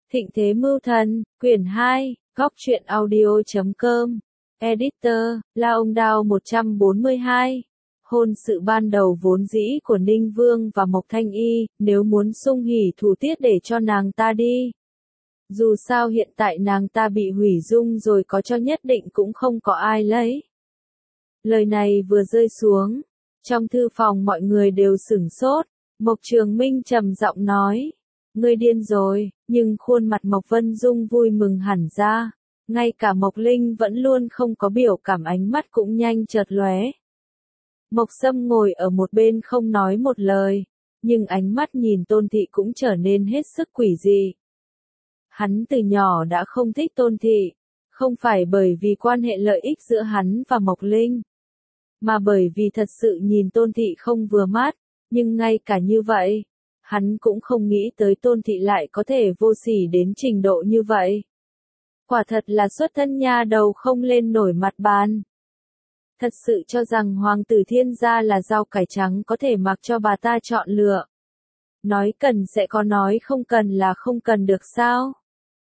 Thịnh Thế Mưu Thần, quyển 2, góc truyện audio.com, editor, La Ông Đao 142. Hôn sự ban đầu vốn dĩ của Ninh Vương và Mộc Thanh Y, nếu muốn sung hỉ thủ tiết để cho nàng ta đi. Dù sao hiện tại nàng ta bị hủy dung rồi, có cho nhất định cũng không có ai lấy. Lời này vừa rơi xuống, trong thư phòng mọi người đều sửng sốt. Mộc Trường Minh trầm giọng nói, ngươi điên rồi, nhưng khuôn mặt Mộc Vân Dung vui mừng hẳn ra. Ngay cả Mộc Linh vẫn luôn không có biểu cảm, ánh mắt cũng nhanh chợt lóe. Mộc Sâm ngồi ở một bên không nói một lời, nhưng ánh mắt nhìn Tôn Thị cũng trở nên hết sức quỷ dị. Hắn từ nhỏ đã không thích Tôn Thị, không phải bởi vì quan hệ lợi ích giữa hắn và Mộc Linh, mà bởi vì thật sự nhìn Tôn Thị không vừa mắt, nhưng ngay cả như vậy, hắn cũng không nghĩ tới Tôn Thị lại có thể vô sỉ đến trình độ như vậy. Quả thật là xuất thân nha đầu không lên nổi mặt bàn. Thật sự cho rằng hoàng tử Thiên gia là rau cải trắng có thể mặc cho bà ta chọn lựa. Nói cần sẽ có, nói không cần là không cần được sao?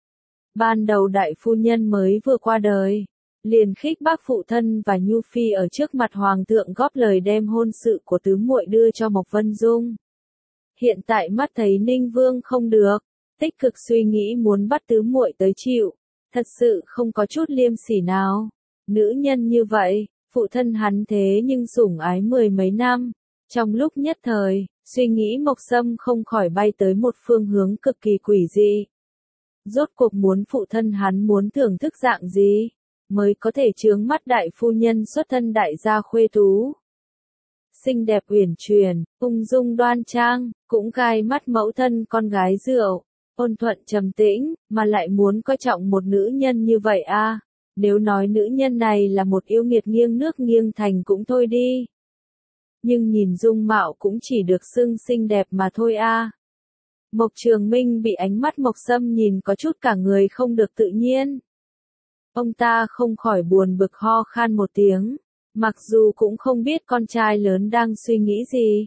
Ban đầu đại phu nhân mới vừa qua đời, liền khích bác phụ thân và Nhu Phi ở trước mặt hoàng thượng góp lời đem hôn sự của tứ muội đưa cho Mộc Vân Dung. Hiện tại mắt thấy Ninh Vương không được, tích cực suy nghĩ muốn bắt tứ muội tới chịu, thật sự không có chút liêm sỉ nào. Nữ nhân như vậy, phụ thân hắn thế nhưng sủng ái mười mấy năm, trong lúc nhất thời, suy nghĩ Mộc Sâm không khỏi bay tới một phương hướng cực kỳ quỷ dị. Rốt cuộc muốn phụ thân hắn muốn thưởng thức dạng gì, mới có thể chướng mắt đại phu nhân xuất thân đại gia khuê tú. Xinh đẹp uyển chuyển, ung dung đoan trang, cũng gai mắt mẫu thân con gái rượu, ôn thuận trầm tĩnh, mà lại muốn coi trọng một nữ nhân như vậy a. Nếu nói nữ nhân này là một yêu nghiệt nghiêng nước nghiêng thành cũng thôi đi. Nhưng nhìn dung mạo cũng chỉ được xưng xinh đẹp mà thôi a. Mộc Trường Minh bị ánh mắt Mộc Sâm nhìn có chút cả người không được tự nhiên. Ông ta không khỏi buồn bực ho khan một tiếng, mặc dù cũng không biết con trai lớn đang suy nghĩ gì,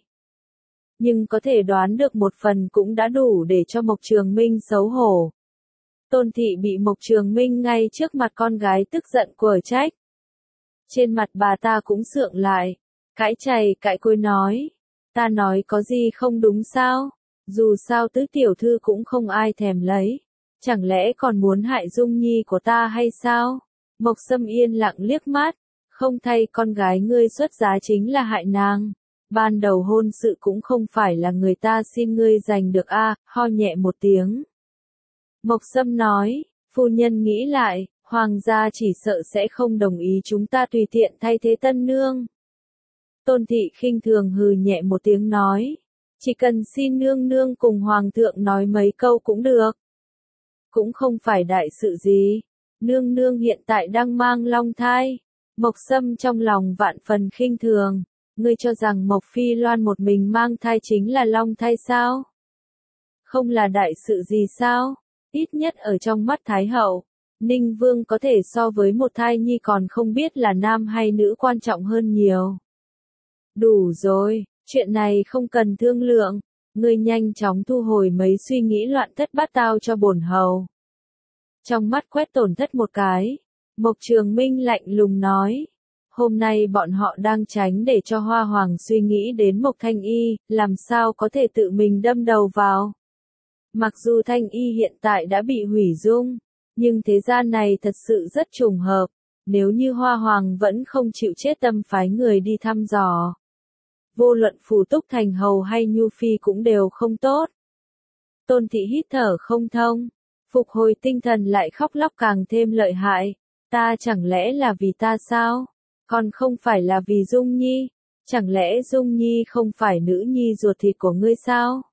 nhưng có thể đoán được một phần cũng đã đủ để cho Mộc Trường Minh xấu hổ. Tôn Thị bị Mộc Trường Minh ngay trước mặt con gái tức giận quở trách. Trên mặt bà ta cũng sượng lại, cãi chày cãi côi nói, ta nói có gì không đúng sao, dù sao tứ tiểu thư cũng không ai thèm lấy, chẳng lẽ còn muốn hại Dung Nhi của ta hay sao? Mộc Sâm yên lặng liếc mắt, không thay con gái ngươi xuất giá chính là hại nàng. Ban đầu hôn sự cũng không phải là người ta xin ngươi giành được a. Ho nhẹ một tiếng. Mộc Sâm nói, phu nhân nghĩ lại, hoàng gia chỉ sợ sẽ không đồng ý chúng ta tùy tiện thay thế tân nương. Tôn Thị khinh thường hừ nhẹ một tiếng nói, chỉ cần xin nương nương cùng hoàng thượng nói mấy câu cũng được. Cũng không phải đại sự gì, nương nương hiện tại đang mang long thai. Mộc Sâm trong lòng vạn phần khinh thường, ngươi cho rằng Mộc Phi Loan một mình mang thai chính là long thai sao? Không là đại sự gì sao? Ít nhất ở trong mắt Thái Hậu, Ninh Vương có thể so với một thai nhi còn không biết là nam hay nữ quan trọng hơn nhiều. Đủ rồi, chuyện này không cần thương lượng, ngươi nhanh chóng thu hồi mấy suy nghĩ loạn thất bát tao cho bổn hầu. Trong mắt quét Tổn Thất một cái, Mộc Trường Minh lạnh lùng nói, hôm nay bọn họ đang tránh để cho Hoa Hoàng suy nghĩ đến Mộc Thanh Y, làm sao có thể tự mình đâm đầu vào. Mặc dù Thanh Y hiện tại đã bị hủy dung, nhưng thế gian này thật sự rất trùng hợp, nếu như Hoa Hoàng vẫn không chịu chết tâm phái người đi thăm dò. Vô luận Phù Túc Thành Hầu hay Nhu Phi cũng đều không tốt. Tôn Thị hít thở không thông, phục hồi tinh thần lại khóc lóc càng thêm lợi hại. Ta chẳng lẽ là vì ta sao? Còn không phải là vì Dung Nhi? Chẳng lẽ Dung Nhi không phải nữ nhi ruột thịt của ngươi sao?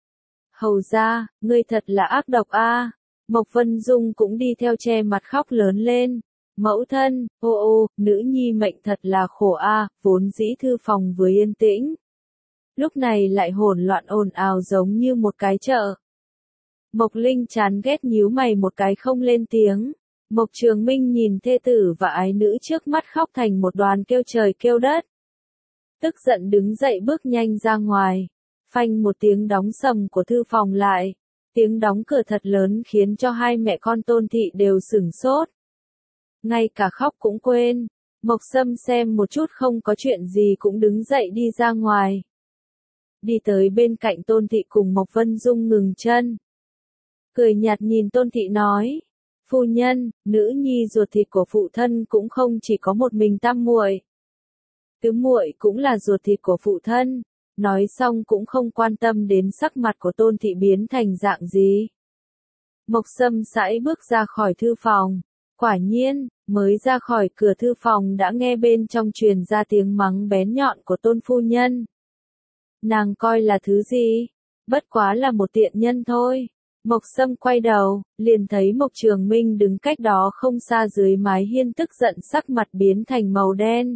Hầu ra, ngươi thật là ác độc a. Mộc Vân Dung cũng đi theo che mặt khóc lớn lên. Mẫu thân, ô, nữ nhi mệnh thật là khổ a, vốn dĩ thư phòng vừa yên tĩnh. Lúc này lại hỗn loạn ồn ào giống như một cái chợ. Mộc Linh chán ghét nhíu mày một cái không lên tiếng. Mộc Trường Minh nhìn thê tử và ái nữ trước mắt khóc thành một đoàn kêu trời kêu đất. Tức giận đứng dậy bước nhanh ra ngoài. Phanh một tiếng đóng sầm của thư phòng lại. Tiếng đóng cửa thật lớn khiến cho hai mẹ con Tôn Thị đều sửng sốt. Ngay cả khóc cũng quên. Mộc Sâm xem một chút không có chuyện gì cũng đứng dậy đi ra ngoài. Đi tới bên cạnh Tôn Thị cùng Mộc Vân Dung ngừng chân. Cười nhạt nhìn Tôn Thị nói. Phu nhân, nữ nhi ruột thịt của phụ thân cũng không chỉ có một mình tam muội. Tứ muội cũng là ruột thịt của phụ thân. Nói xong cũng không quan tâm đến sắc mặt của Tôn Thị biến thành dạng gì. Mộc Sâm sải bước ra khỏi thư phòng. Quả nhiên, mới ra khỏi cửa thư phòng đã nghe bên trong truyền ra tiếng mắng bén nhọn của Tôn phu nhân. Nàng coi là thứ gì? Bất quá là một tiện nhân thôi. Mộc Sâm quay đầu, liền thấy Mộc Trường Minh đứng cách đó không xa dưới mái hiên tức giận sắc mặt biến thành màu đen.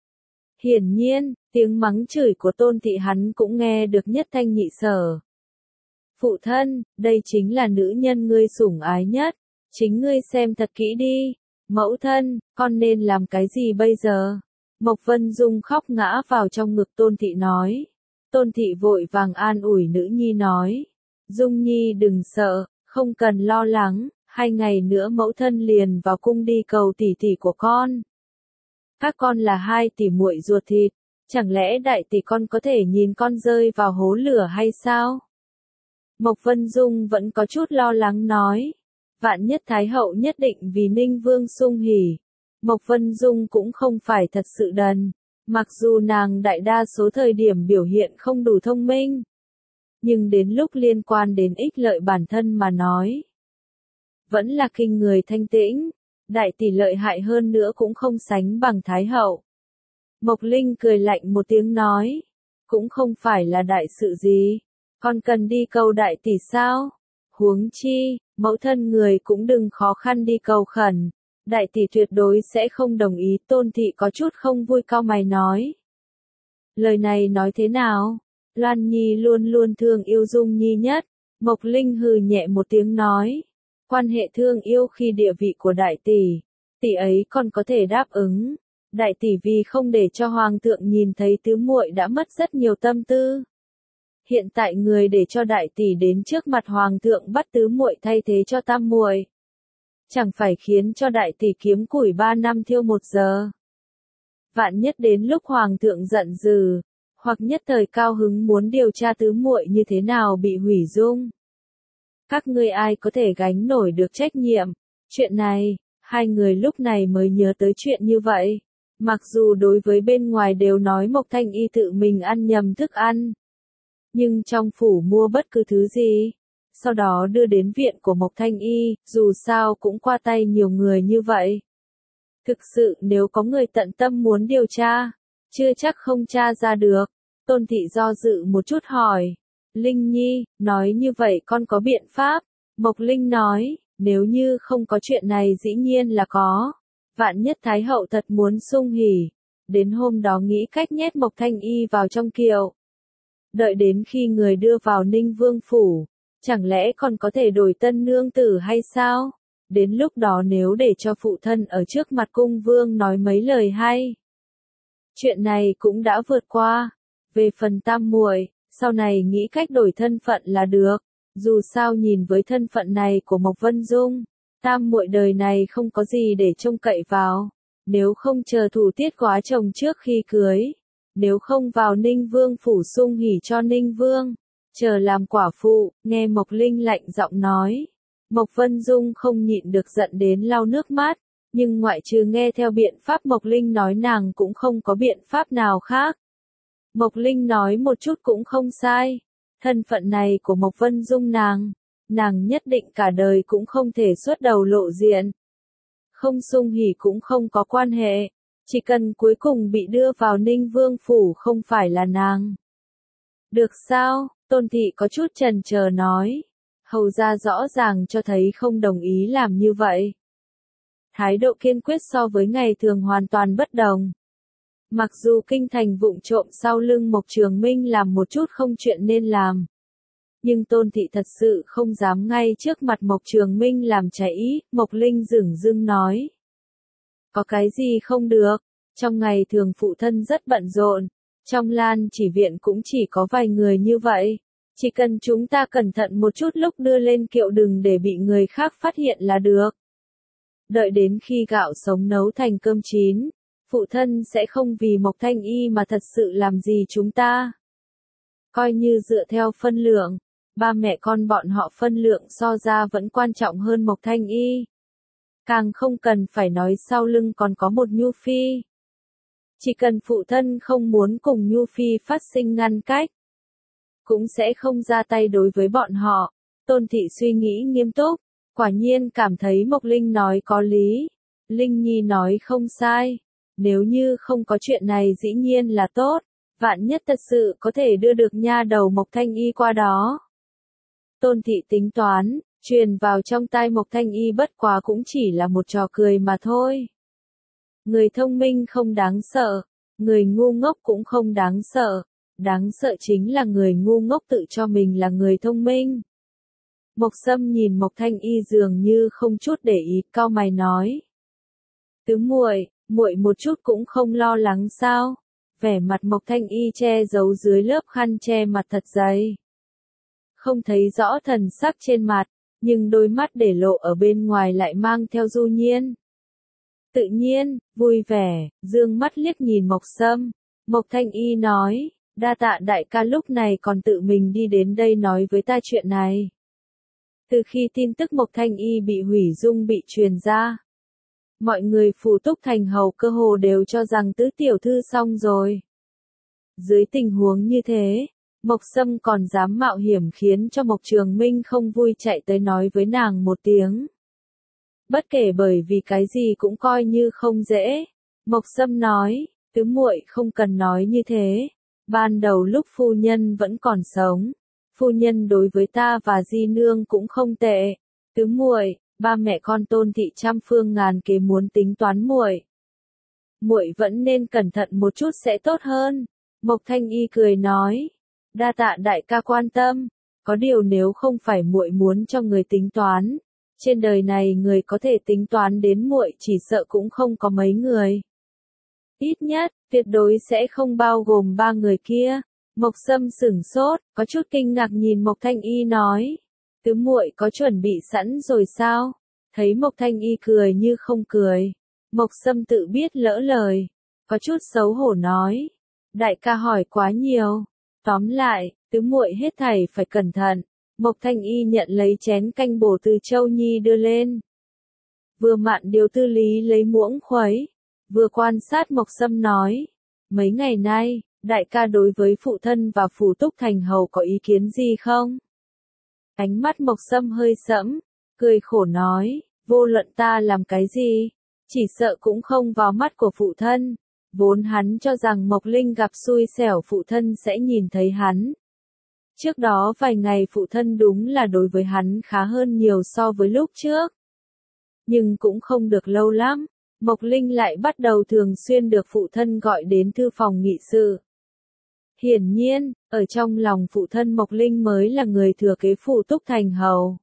Hiển nhiên, tiếng mắng chửi của Tôn Thị hắn cũng nghe được nhất thanh nhị sở. Phụ thân, đây chính là nữ nhân ngươi sủng ái nhất. Chính ngươi xem thật kỹ đi. Mẫu thân, con nên làm cái gì bây giờ? Mộc Vân Dung khóc ngã vào trong ngực Tôn Thị nói. Tôn Thị vội vàng an ủi nữ nhi nói. Dung nhi đừng sợ, không cần lo lắng, 2 ngày nữa mẫu thân liền vào cung đi cầu tỷ tỷ của con. Các con là 2 tỷ muội ruột thịt, chẳng lẽ đại tỷ con có thể nhìn con rơi vào hố lửa hay sao? Mộc Vân Dung vẫn có chút lo lắng nói. Vạn nhất Thái hậu nhất định vì Ninh Vương sung hỉ. Mộc Vân Dung cũng không phải thật sự đần. Mặc dù nàng đại đa số thời điểm biểu hiện không đủ thông minh. Nhưng đến lúc liên quan đến ích lợi bản thân mà nói. Vẫn là kinh người thanh tĩnh. Đại tỷ lợi hại hơn nữa cũng không sánh bằng Thái hậu. Mộc Linh cười lạnh một tiếng nói. Cũng không phải là đại sự gì. Con cần đi cầu đại tỷ sao? Huống chi, mẫu thân người cũng đừng khó khăn đi cầu khẩn. Đại tỷ tuyệt đối sẽ không đồng ý. Tôn Thị có chút không vui cau mày nói. Lời này nói thế nào? Loan Nhi luôn luôn thương yêu Dung Nhi nhất. Mộc Linh hừ nhẹ một tiếng nói. Quan hệ thương yêu khi địa vị của đại tỷ. Tỷ ấy còn có thể đáp ứng. Đại tỷ vì không để cho hoàng thượng nhìn thấy tứ muội đã mất rất nhiều tâm tư. Hiện tại người để cho đại tỷ đến trước mặt hoàng thượng bắt tứ muội thay thế cho tam muội. Chẳng phải khiến cho đại tỷ kiếm củi 3 năm thiêu 1 giờ. Vạn nhất đến lúc hoàng thượng giận dữ, hoặc nhất thời cao hứng muốn điều tra tứ muội như thế nào bị hủy dung. Các ngươi ai có thể gánh nổi được trách nhiệm? Chuyện này, 2 người lúc này mới nhớ tới chuyện như vậy. Mặc dù đối với bên ngoài đều nói Mộc Thanh Y tự mình ăn nhầm thức ăn. Nhưng trong phủ mua bất cứ thứ gì, sau đó đưa đến viện của Mộc Thanh Y, dù sao cũng qua tay nhiều người như vậy. Thực sự nếu có người tận tâm muốn điều tra, chưa chắc không tra ra được. Tôn Thị do dự một chút hỏi. Linh Nhi, nói như vậy con có biện pháp? Mộc Linh nói, nếu như không có chuyện này dĩ nhiên là có. Vạn nhất Thái hậu thật muốn sung hỉ. Đến hôm đó nghĩ cách nhét Mộc Thanh Y vào trong kiệu. Đợi đến khi người đưa vào Ninh Vương phủ, chẳng lẽ còn có thể đổi tân nương tử hay sao? Đến lúc đó nếu để cho phụ thân ở trước mặt cung vương nói mấy lời hay. Chuyện này cũng đã vượt qua. Về phần tam muội, sau này nghĩ cách đổi thân phận là được. Dù sao nhìn với thân phận này của Mộc Vân Dung, tam muội đời này không có gì để trông cậy vào. Nếu không chờ thủ tiết góa chồng trước khi cưới. Nếu không vào Ninh Vương phủ sung hỉ cho Ninh Vương, chờ làm quả phụ, nghe Mộc Linh lạnh giọng nói. Mộc Vân Dung không nhịn được giận đến lau nước mắt, nhưng ngoại trừ nghe theo biện pháp Mộc Linh nói nàng cũng không có biện pháp nào khác. Mộc Linh nói một chút cũng không sai, thân phận này của Mộc Vân Dung nàng nhất định cả đời cũng không thể xuất đầu lộ diện. Không sung hỉ cũng không có quan hệ. Chỉ cần cuối cùng bị đưa vào Ninh Vương phủ không phải là nàng. Được sao? Tôn Thị có chút chần chờ nói. Hầu ra rõ ràng cho thấy không đồng ý làm như vậy. Thái độ kiên quyết so với ngày thường hoàn toàn bất đồng. Mặc dù kinh thành vụng trộm sau lưng Mộc Trường Minh làm một chút không chuyện nên làm. Nhưng Tôn Thị thật sự không dám ngay trước mặt Mộc Trường Minh làm trái ý. Mộc Linh dửng dưng nói. Có cái gì không được? Trong ngày thường phụ thân rất bận rộn. Trong Lan chỉ viện cũng chỉ có vài người như vậy. Chỉ cần chúng ta cẩn thận một chút lúc đưa lên kiệu đừng để bị người khác phát hiện là được. Đợi đến khi gạo sống nấu thành cơm chín, phụ thân sẽ không vì Mộc Thanh Y mà thật sự làm gì chúng ta. Coi như dựa theo phân lượng, ba mẹ con bọn họ phân lượng so ra vẫn quan trọng hơn Mộc Thanh Y. Càng không cần phải nói sau lưng còn có một Nhu Phi. Chỉ cần phụ thân không muốn cùng Nhu Phi phát sinh ngăn cách, cũng sẽ không ra tay đối với bọn họ. Tôn Thị suy nghĩ nghiêm túc, quả nhiên cảm thấy Mộc Linh nói có lý. Linh Nhi nói không sai, nếu như không có chuyện này dĩ nhiên là tốt, vạn nhất thật sự có thể đưa được nha đầu Mộc Thanh Y qua đó. Tôn Thị tính toán, truyền vào trong tai Mộc Thanh Y bất quá cũng chỉ là một trò cười mà thôi. Người thông minh không đáng sợ, người ngu ngốc cũng không đáng sợ, đáng sợ chính là người ngu ngốc tự cho mình là người thông minh. Mộc Sâm nhìn Mộc Thanh Y dường như không chút để ý, cau mày nói: "Tứ muội, muội một chút cũng không lo lắng sao?" Vẻ mặt Mộc Thanh Y che giấu dưới lớp khăn che mặt thật dày. Không thấy rõ thần sắc trên mặt, nhưng đôi mắt để lộ ở bên ngoài lại mang theo du nhiên. Tự nhiên, vui vẻ, dương mắt liếc nhìn Mộc Sâm. Mộc Thanh Y nói: "Đa tạ đại ca lúc này còn tự mình đi đến đây nói với ta chuyện này." Từ khi tin tức Mộc Thanh Y bị hủy dung bị truyền ra, mọi người Phù Túc Thành hầu cơ hồ đều cho rằng tứ tiểu thư xong rồi. Dưới tình huống như thế, Mộc Sâm còn dám mạo hiểm khiến cho Mộc Trường Minh không vui chạy tới nói với nàng một tiếng. Bất kể bởi vì cái gì cũng coi như không dễ. Mộc Sâm nói: "Tứ muội không cần nói như thế. Ban đầu lúc phu nhân vẫn còn sống, phu nhân đối với ta và Di nương cũng không tệ. Tứ muội, ba mẹ con Tôn Thị trăm phương ngàn kế muốn tính toán muội. Muội vẫn nên cẩn thận một chút sẽ tốt hơn." Mộc Thanh Y cười nói: "Đa tạ đại ca quan tâm, có điều nếu không phải muội muốn cho người tính toán, trên đời này người có thể tính toán đến muội chỉ sợ cũng không có mấy người. Ít nhất, tuyệt đối sẽ không bao gồm ba người kia." Mộc Sâm sửng sốt, có chút kinh ngạc nhìn Mộc Thanh Y nói: "Tứ muội có chuẩn bị sẵn rồi sao?" Thấy Mộc Thanh Y cười như không cười, Mộc Sâm tự biết lỡ lời, có chút xấu hổ nói: "Đại ca hỏi quá nhiều. Tóm lại, tứ muội hết thảy phải cẩn thận." Mộc Thanh Y nhận lấy chén canh bổ từ Châu Nhi đưa lên. Vừa mạn điều tư lý lấy muỗng khuấy, vừa quan sát Mộc Sâm nói: "Mấy ngày nay, đại ca đối với phụ thân và Phù Túc Thành hầu có ý kiến gì không?" Ánh mắt Mộc Sâm hơi sẫm, cười khổ nói: "Vô luận ta làm cái gì, chỉ sợ cũng không vào mắt của phụ thân. Vốn hắn cho rằng Mộc Linh gặp xui xẻo phụ thân sẽ nhìn thấy hắn. Trước đó vài ngày phụ thân đúng là đối với hắn khá hơn nhiều so với lúc trước. Nhưng cũng không được lâu lắm, Mộc Linh lại bắt đầu thường xuyên được phụ thân gọi đến thư phòng nghị sự. Hiển nhiên, ở trong lòng phụ thân Mộc Linh mới là người thừa kế Phù Túc Thành hầu.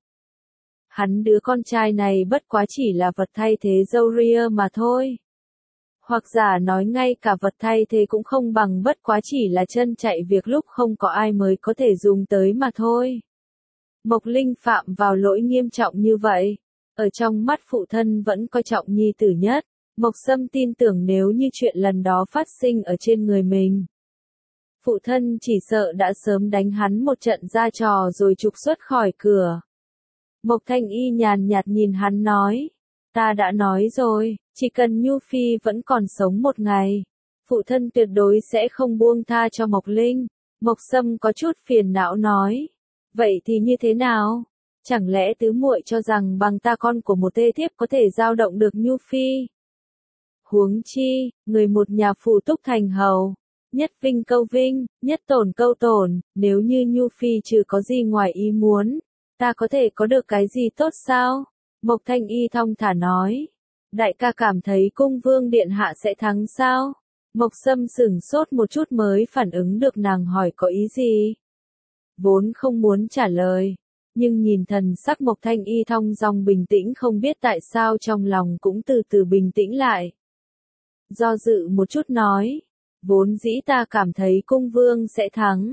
Hắn đứa con trai này bất quá chỉ là vật thay thế râu ria mà thôi. Hoặc giả nói ngay cả vật thay thế cũng không bằng, bất quá chỉ là chân chạy việc lúc không có ai mới có thể dùng tới mà thôi." Mộc Linh phạm vào lỗi nghiêm trọng như vậy, ở trong mắt phụ thân vẫn coi trọng nhi tử nhất. Mộc Sâm tin tưởng nếu như chuyện lần đó phát sinh ở trên người mình, phụ thân chỉ sợ đã sớm đánh hắn một trận ra trò rồi trục xuất khỏi cửa. Mộc Thanh Y nhàn nhạt nhìn hắn nói: "Ta đã nói rồi, chỉ cần Nhu Phi vẫn còn sống một ngày, phụ thân tuyệt đối sẽ không buông tha cho Mộc Linh." Mộc Sâm có chút phiền não nói: "Vậy thì như thế nào? Chẳng lẽ tứ muội cho rằng bằng ta con của một tê thiếp có thể giao động được Nhu Phi? Huống chi, người một nhà Phù Túc Thành hầu, nhất vinh câu vinh, nhất tổn câu tổn, nếu như Nhu Phi trừ có gì ngoài ý muốn, ta có thể có được cái gì tốt sao?" Mộc Thanh Y thong thả nói: "Đại ca cảm thấy cung vương điện hạ sẽ thắng sao?" Mộc Sâm sửng sốt một chút mới phản ứng được nàng hỏi có ý gì. Vốn không muốn trả lời, nhưng nhìn thần sắc Mộc Thanh Y thong dong bình tĩnh không biết tại sao trong lòng cũng từ từ bình tĩnh lại. Do dự một chút nói: "Vốn dĩ ta cảm thấy cung vương sẽ thắng,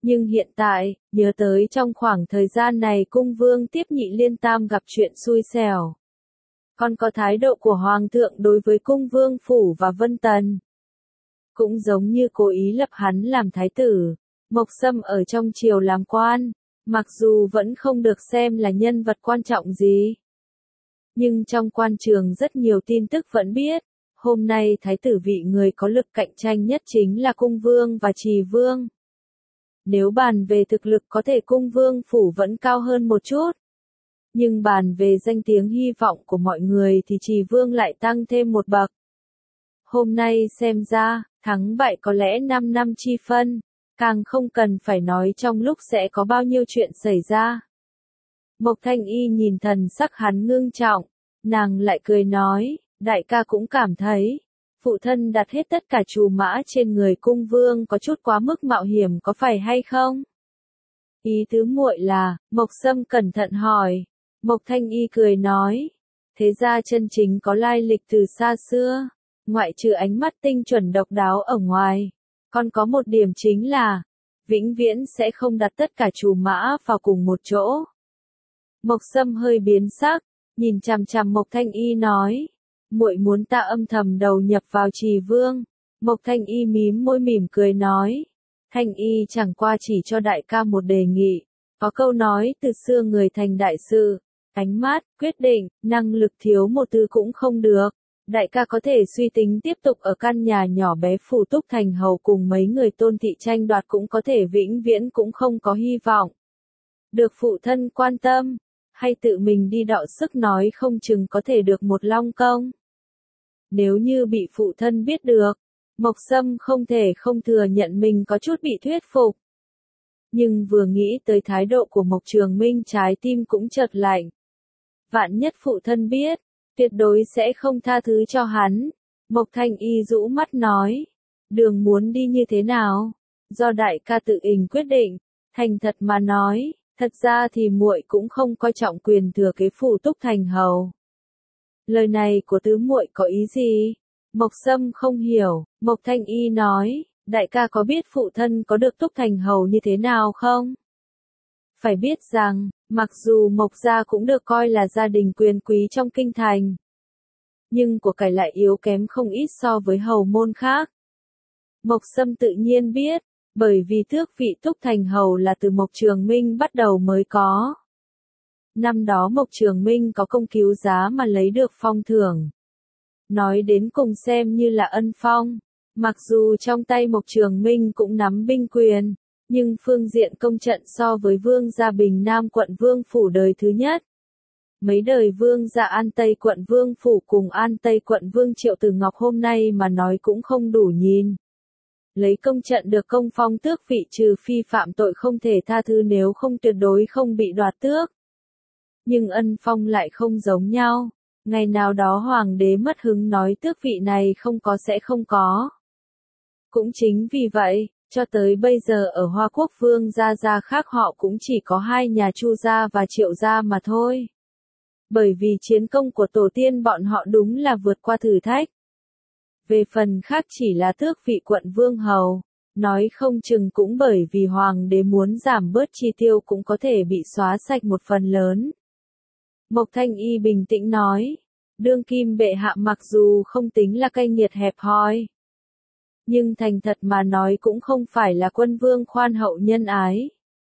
Nhưng hiện tại, nhớ tới trong khoảng thời gian này cung vương tiếp Nhị Liên Tam gặp chuyện xui xẻo. Còn có thái độ của Hoàng thượng đối với cung vương phủ và Vân Tần. Cũng giống như cố ý lập hắn làm thái tử. Mộc Sâm ở trong triều làm quan, mặc dù vẫn không được xem là nhân vật quan trọng gì. Nhưng trong quan trường rất nhiều tin tức vẫn biết, hôm nay thái tử vị người có lực cạnh tranh nhất chính là cung vương và trì vương. Nếu bàn về thực lực có thể cung vương phủ vẫn cao hơn một chút. Nhưng bàn về danh tiếng hy vọng của mọi người thì trì vương lại tăng thêm một bậc. Hôm nay xem ra, thắng bại có lẽ 5 năm chi phân, càng không cần phải nói trong lúc sẽ có bao nhiêu chuyện xảy ra. Mộc Thanh Y nhìn thần sắc hắn ngưng trọng, nàng lại cười nói, đại ca cũng cảm thấy, phụ thân đặt hết tất cả trù mã trên người cung vương có chút quá mức mạo hiểm có phải hay không? Ý tứ muội là, Mộc Sâm cẩn thận hỏi. Mộc Thanh Y cười nói, thế ra chân chính có lai lịch từ xa xưa, ngoại trừ ánh mắt tinh chuẩn độc đáo ở ngoài, còn có một điểm chính là, vĩnh viễn sẽ không đặt tất cả trù mã vào cùng một chỗ. Mộc Sâm hơi biến sắc, nhìn chằm chằm Mộc Thanh Y nói, muội muốn ta âm thầm đầu nhập vào trì vương. Mộc Thanh Y mím môi mỉm cười nói, Thanh Y chẳng qua chỉ cho đại ca một đề nghị, có câu nói từ xưa người thành đại sự, ánh mắt, quyết định, năng lực thiếu một thứ cũng không được. Đại ca có thể suy tính tiếp tục ở căn nhà nhỏ bé phủ Túc Thành Hầu cùng mấy người Tôn thị tranh đoạt cũng có thể vĩnh viễn cũng không có hy vọng. Được phụ thân quan tâm, hay tự mình đi đọ sức nói không chừng có thể được một long công. Nếu như bị phụ thân biết được, Mộc Sâm không thể không thừa nhận mình có chút bị thuyết phục. Nhưng vừa nghĩ tới thái độ của Mộc Trường Minh trái tim cũng chợt lạnh. Vạn nhất phụ thân biết, tuyệt đối sẽ không tha thứ cho hắn. Mộc Thanh Y rũ mắt nói, đường muốn đi như thế nào? Do đại ca tự mình quyết định, thành thật mà nói, thật ra thì muội cũng không coi trọng quyền thừa kế phủ Túc Thành Hầu. Lời này của tứ muội có ý gì? Mộc Sâm không hiểu, Mộc Thanh Y nói, đại ca có biết phụ thân có được Túc Thành Hầu như thế nào không? Phải biết rằng, mặc dù Mộc gia cũng được coi là gia đình quyền quý trong kinh thành, nhưng của cải lại yếu kém không ít so với hầu môn khác. Mộc Sâm tự nhiên biết, bởi vì tước vị Túc Thành Hầu là từ Mộc Trường Minh bắt đầu mới có. Năm đó Mộc Trường Minh có công cứu giá mà lấy được phong thưởng. Nói đến cùng xem như là ân phong, mặc dù trong tay Mộc Trường Minh cũng nắm binh quyền, nhưng phương diện công trận so với vương gia Bình Nam quận vương phủ đời thứ nhất. Mấy đời vương gia An Tây quận vương phủ cùng An Tây quận vương Triệu Tử Ngọc hôm nay mà nói cũng không đủ nhìn. Lấy công trận được công phong tước vị trừ phi phạm tội không thể tha thứ nếu không tuyệt đối không bị đoạt tước. Nhưng ân phong lại không giống nhau. Ngày nào đó hoàng đế mất hứng nói tước vị này không có sẽ không có. Cũng chính vì vậy, cho tới bây giờ ở Hoa Quốc vương gia khác họ cũng chỉ có hai nhà Chu gia và Triệu gia mà thôi. Bởi vì chiến công của tổ tiên bọn họ đúng là vượt qua thử thách. Về phần khác chỉ là tước vị quận vương hầu, nói không chừng cũng bởi vì hoàng đế muốn giảm bớt chi tiêu cũng có thể bị xóa sạch một phần lớn. Mộc Thanh Y bình tĩnh nói, đương kim bệ hạ mặc dù không tính là cay nghiệt hẹp hòi, nhưng thành thật mà nói cũng không phải là quân vương khoan hậu nhân ái.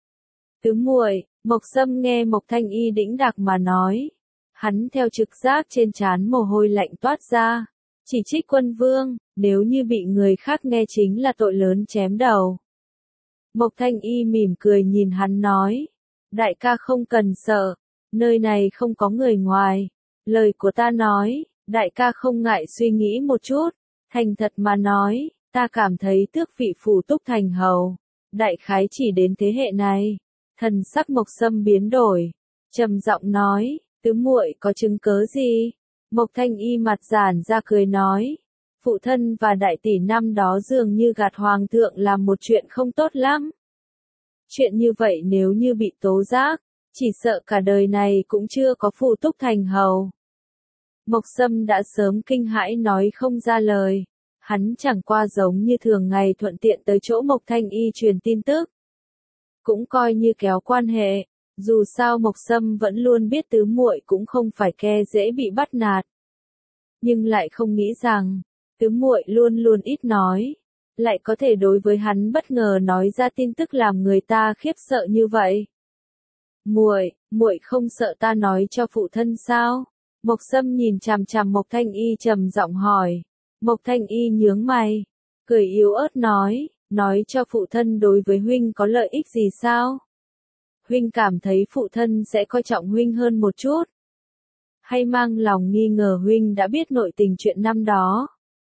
Tứ muội, Mộc Sâm nghe Mộc Thanh Y đĩnh đạc mà nói, hắn theo trực giác trên trán mồ hôi lạnh toát ra, chỉ trích quân vương, nếu như bị người khác nghe chính là tội lớn chém đầu. Mộc Thanh Y mỉm cười nhìn hắn nói, đại ca không cần sợ, nơi này không có người ngoài, lời của ta nói, đại ca không ngại suy nghĩ một chút, thành thật mà nói, ta cảm thấy tước vị phủ Túc Thành Hầu, đại khái chỉ đến thế hệ này. Thần sắc Mộc Sâm biến đổi, trầm giọng nói, tứ muội có chứng cớ gì? Mộc Thanh Y mặt giãn ra cười nói, phụ thân và đại tỷ năm đó dường như gạt hoàng thượng làm một chuyện không tốt lắm. Chuyện như vậy nếu như bị tố giác, chỉ sợ cả đời này cũng chưa có phủ Túc Thành Hầu. Mộc Sâm đã sớm kinh hãi nói không ra lời, hắn chẳng qua giống như thường ngày thuận tiện tới chỗ Mộc Thanh Y truyền tin tức. cũng coi như kéo quan hệ, dù sao Mộc Sâm vẫn luôn biết tứ muội cũng không phải ke dễ bị bắt nạt. Nhưng lại không nghĩ rằng, tứ muội luôn luôn ít nói, lại có thể đối với hắn bất ngờ nói ra tin tức làm người ta khiếp sợ như vậy. Muội không sợ ta nói cho phụ thân sao? Mộc Sâm nhìn chằm chằm Mộc Thanh Y trầm giọng hỏi. Mộc Thanh Y nhướng mày, cười yếu ớt nói cho phụ thân đối với huynh có lợi ích gì sao? Huynh cảm thấy phụ thân sẽ coi trọng huynh hơn một chút? Hay mang lòng nghi ngờ huynh đã biết nội tình chuyện năm đó?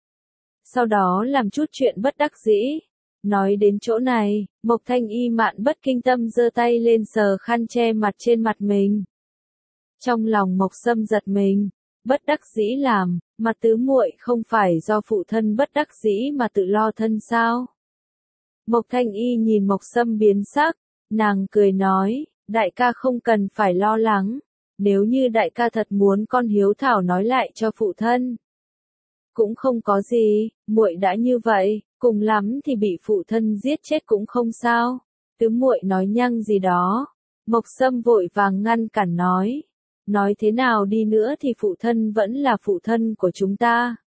Sau đó làm chút chuyện bất đắc dĩ. Nói đến chỗ này, Mộc Thanh Y mạn bất kinh tâm giơ tay lên sờ khăn che mặt trên mặt mình. Trong lòng Mộc Sâm giật mình, bất đắc dĩ làm, mặt tứ muội không phải do phụ thân bất đắc dĩ mà tự lo thân sao? Mộc Thanh Y nhìn Mộc Sâm biến sắc, nàng cười nói, đại ca không cần phải lo lắng, nếu như đại ca thật muốn con hiếu thảo nói lại cho phụ thân. Cũng không có gì, muội đã như vậy, cùng lắm thì bị phụ thân giết chết cũng không sao. Tứ muội nói nhăng gì đó. Mộc Sâm vội vàng ngăn cản nói thế nào đi nữa thì phụ thân vẫn là phụ thân của chúng ta.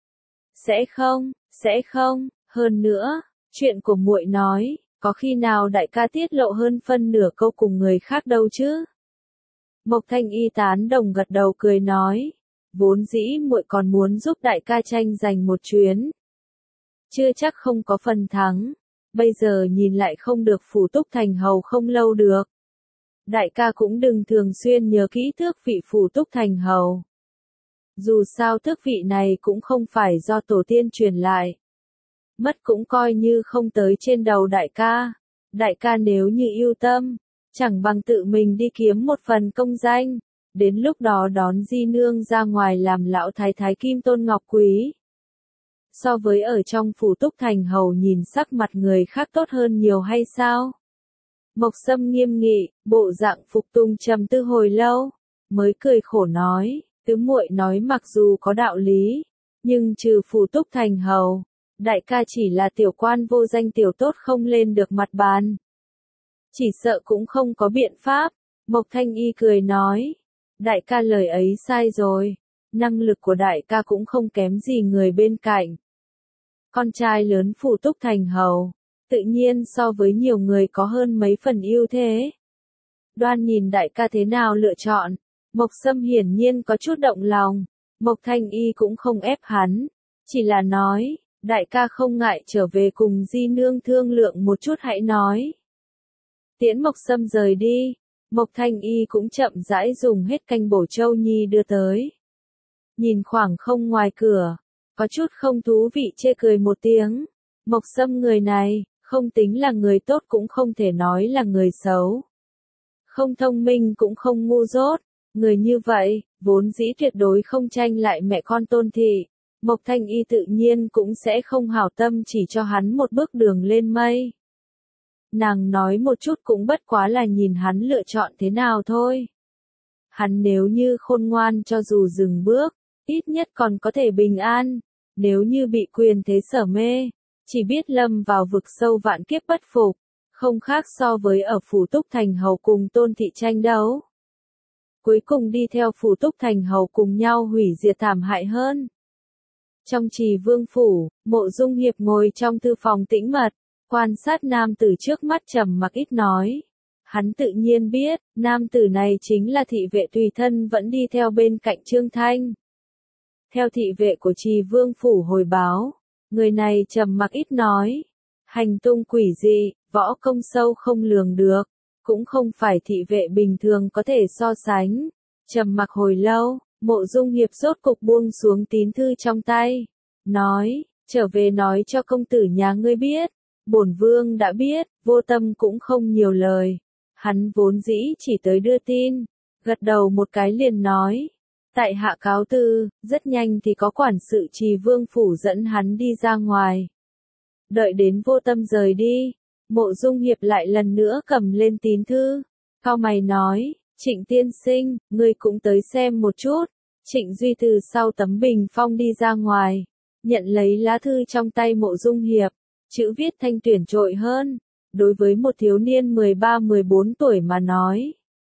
Sẽ không, hơn nữa, chuyện của muội nói, có khi nào đại ca tiết lộ hơn phân nửa câu cùng người khác đâu chứ? Mộc Thanh Y tán đồng gật đầu cười nói, vốn dĩ muội còn muốn giúp đại ca tranh giành một chuyến. Chưa chắc không có phần thắng, bây giờ nhìn lại không được phủ túc thành hầu không lâu được. Đại ca cũng đừng thường xuyên nhớ kỹ tước vị phủ túc thành hầu. Dù sao tước vị này cũng không phải do tổ tiên truyền lại. Mất cũng coi như không tới trên đầu đại ca. Đại ca nếu như yêu tâm, chẳng bằng tự mình đi kiếm một phần công danh. Đến lúc đó đón di nương ra ngoài làm lão thái thái kim tôn ngọc quý. So với ở trong phủ túc thành hầu nhìn sắc mặt người khác tốt hơn nhiều hay sao? Mộc Sâm nghiêm nghị, bộ dạng phục tùng trầm tư hồi lâu, mới cười khổ nói, tứ muội nói mặc dù có đạo lý, nhưng trừ phủ túc thành hầu, đại ca chỉ là tiểu quan vô danh tiểu tốt không lên được mặt bàn. Chỉ sợ cũng không có biện pháp. Mộc Thanh Y cười nói, đại ca lời ấy sai rồi, năng lực của đại ca cũng không kém gì người bên cạnh. Con trai lớn phủ túc thành hầu, tự nhiên so với nhiều người có hơn mấy phần ưu thế. Đoan nhìn đại ca thế nào lựa chọn, Mộc Sâm hiển nhiên có chút động lòng, Mộc Thanh Y cũng không ép hắn, chỉ là nói, đại ca không ngại trở về cùng di nương thương lượng một chút hãy nói. Tiễn Mộc Sâm rời đi, Mộc Thanh Y cũng chậm rãi dùng hết canh bổ châu nhi đưa tới. Nhìn khoảng không ngoài cửa, có chút không thú vị chê cười một tiếng. Mộc Sâm người này, không tính là người tốt cũng không thể nói là người xấu. Không thông minh cũng không ngu dốt, người như vậy, vốn dĩ tuyệt đối không tranh lại mẹ con Tôn thị. Mộc Thanh Y tự nhiên cũng sẽ không hảo tâm chỉ cho hắn một bước đường lên mây. Nàng nói một chút cũng bất quá là nhìn hắn lựa chọn thế nào thôi. Hắn nếu như khôn ngoan cho dù dừng bước, ít nhất còn có thể bình an. Nếu như bị quyền thế sở mê, chỉ biết lâm vào vực sâu vạn kiếp bất phục, không khác so với ở phủ túc thành hầu cùng Tôn thị tranh đấu. Cuối cùng đi theo phủ túc thành hầu cùng nhau hủy diệt thảm hại hơn. Trong Trì Vương phủ, Mộ Dung Hiệp ngồi trong thư phòng tĩnh mật, quan sát nam tử trước mắt trầm mặc ít nói. Hắn tự nhiên biết, nam tử này chính là thị vệ tùy thân vẫn đi theo bên cạnh Trương Thanh. Theo thị vệ của Trì Vương phủ hồi báo, người này trầm mặc ít nói, hành tung quỷ dị, võ công sâu không lường được, cũng không phải thị vệ bình thường có thể so sánh. Trầm mặc hồi lâu, Mộ Dung Hiệp rốt cục buông xuống tín thư trong tay, nói, trở về nói cho công tử nhà ngươi biết, bổn vương đã biết. Vô Tâm cũng không nhiều lời, hắn vốn dĩ chỉ tới đưa tin, gật đầu một cái liền nói, tại hạ cáo từ. Rất nhanh thì có quản sự Trì Vương phủ dẫn hắn đi ra ngoài. Đợi đến Vô Tâm rời đi, Mộ Dung Hiệp lại lần nữa cầm lên tín thư, cau mày nói, Trịnh tiên sinh, ngươi cũng tới xem một chút. Trịnh Duy từ sau tấm bình phong đi ra ngoài, nhận lấy lá thư trong tay Mộ Dung Hiệp, chữ viết thanh tuyển trội hơn, đối với một thiếu niên 13-14 tuổi mà nói.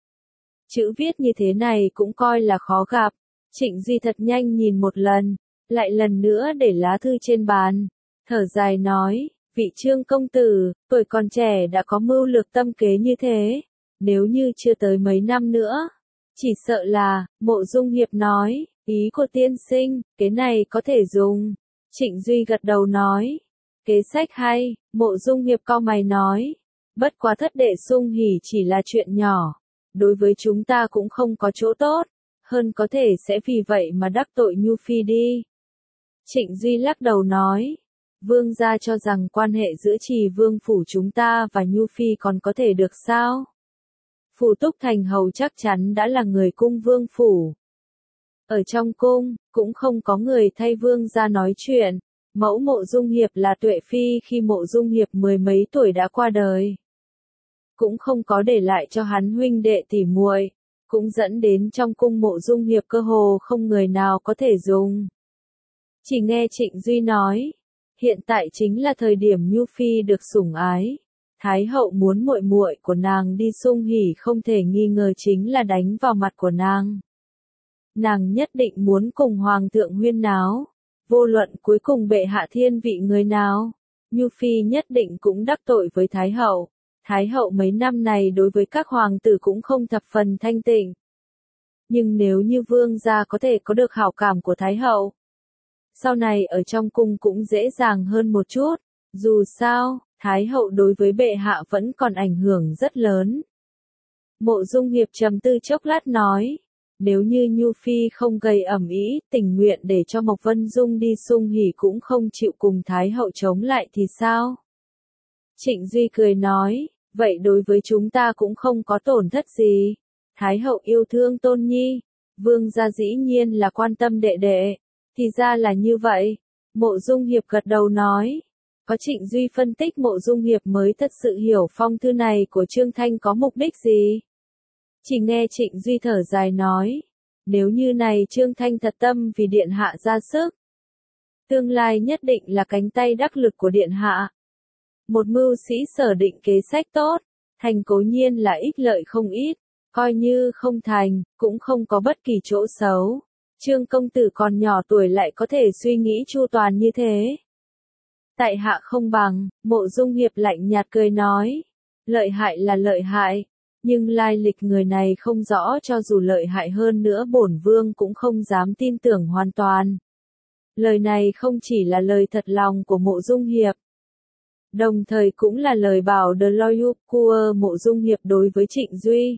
Chữ viết như thế này cũng coi là khó gặp. Trịnh Duy thật nhanh nhìn một lần, lại lần nữa để lá thư trên bàn, thở dài nói, vị Trương công tử, tuổi còn trẻ đã có mưu lược tâm kế như thế, nếu như chưa tới mấy năm nữa, chỉ sợ là, Mộ Dung Hiệp nói, ý của tiên sinh, kế này có thể dùng. Trịnh Duy gật đầu nói, kế sách hay. Mộ Dung Hiệp cau mày nói, bất quá thất đệ sung hỉ chỉ là chuyện nhỏ, đối với chúng ta cũng không có chỗ tốt, hơn có thể sẽ vì vậy mà đắc tội Nhu Phi đi. Trịnh Duy lắc đầu nói, vương gia cho rằng quan hệ giữa Trì Vương phủ chúng ta và Nhu Phi còn có thể được sao? Phủ Túc Thành hầu chắc chắn đã là người cung vương phủ. Ở trong cung, cũng không có người thay vương gia nói chuyện. Mẫu Mộ Dung Hiệp là Tuệ Phi khi Mộ Dung Hiệp mười mấy tuổi đã qua đời. Cũng không có để lại cho hắn huynh đệ tỉ muội, cũng dẫn đến trong cung Mộ Dung Hiệp cơ hồ không người nào có thể dùng. Chỉ nghe Trịnh Duy nói, hiện tại chính là thời điểm Nhu Phi được sủng ái. Thái hậu muốn muội muội của nàng đi sung hỉ không thể nghi ngờ chính là đánh vào mặt của nàng. Nàng nhất định muốn cùng hoàng thượng huyên náo. Vô luận cuối cùng bệ hạ thiên vị người nào, Nhu Phi nhất định cũng đắc tội với Thái hậu. Thái hậu mấy năm này đối với các hoàng tử cũng không thập phần thanh tịnh. Nhưng nếu như vương gia có thể có được hảo cảm của Thái hậu, sau này ở trong cung cũng dễ dàng hơn một chút. Dù sao, Thái hậu đối với bệ hạ vẫn còn ảnh hưởng rất lớn. Mộ Dung Hiệp trầm tư chốc lát nói, nếu như Nhu Phi không gây ầm ĩ, tình nguyện để cho Mộc Vân Dung đi sung hỉ cũng không chịu cùng Thái hậu chống lại thì sao? Trịnh Duy cười nói, vậy đối với chúng ta cũng không có tổn thất gì. Thái hậu yêu thương Tôn Nhi, vương gia dĩ nhiên là quan tâm đệ đệ. Thì ra là như vậy. Mộ Dung Hiệp gật đầu nói. Có Trịnh Duy phân tích Mộ Dung Hiệp mới thật sự hiểu phong thư này của Trương Thanh có mục đích gì. Chỉ nghe Trịnh Duy thở dài nói, nếu như này Trương Thanh thật tâm vì điện hạ ra sức, tương lai nhất định là cánh tay đắc lực của điện hạ. Một mưu sĩ sở định kế sách tốt, thành cố nhiên là ích lợi không ít, coi như không thành, cũng không có bất kỳ chỗ xấu. Trương công tử còn nhỏ tuổi lại có thể suy nghĩ chu toàn như thế. Tại hạ không bằng, Mộ Dung Hiệp lạnh nhạt cười nói, lợi hại là lợi hại. Nhưng lai lịch người này không rõ, cho dù lợi hại hơn nữa bổn vương cũng không dám tin tưởng hoàn toàn. Lời này không chỉ là lời thật lòng của Mộ Dung Hiệp, đồng thời cũng là lời bảo de loyal của Mộ Dung Hiệp đối với Trịnh Duy.